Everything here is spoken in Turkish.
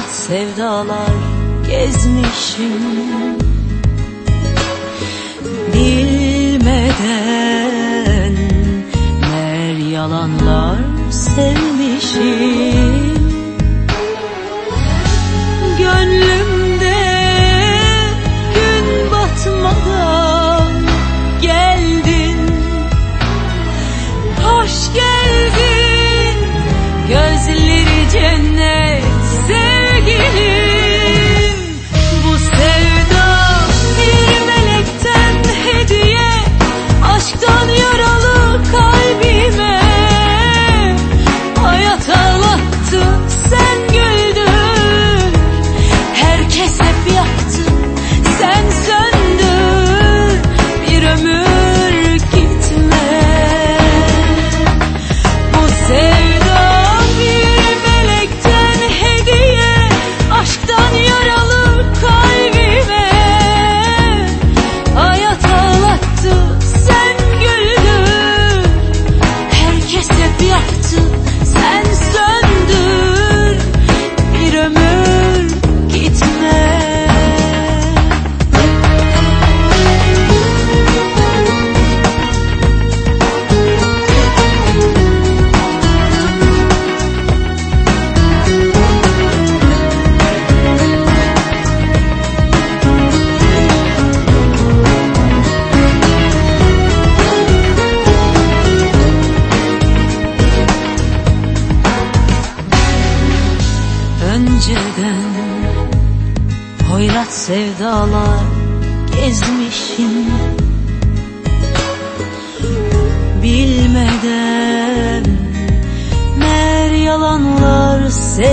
sevdalar gezmişim. Bilmeden meğer yalanlar sevmişim. Gönlümde gün batmadan geldin, hoş geldin, gözleri cennet sevgilim. Bu sevda bir melekten hediye, aşktan yaralı kalbime. Hayat ağlattı, sen güldün, herkes hep yaktı, sen söndür, bir ömür gitme. Bu sevda bir melekten hediye, aşktan yaralı kalbime. Hayat ağlattı, sen güldün, herkes hep yaktı, sen söndür, bir ömür gitme. Önceden hoyrat sevdalar gezmişim. Bilmeden meğer yalanlar sevmişim.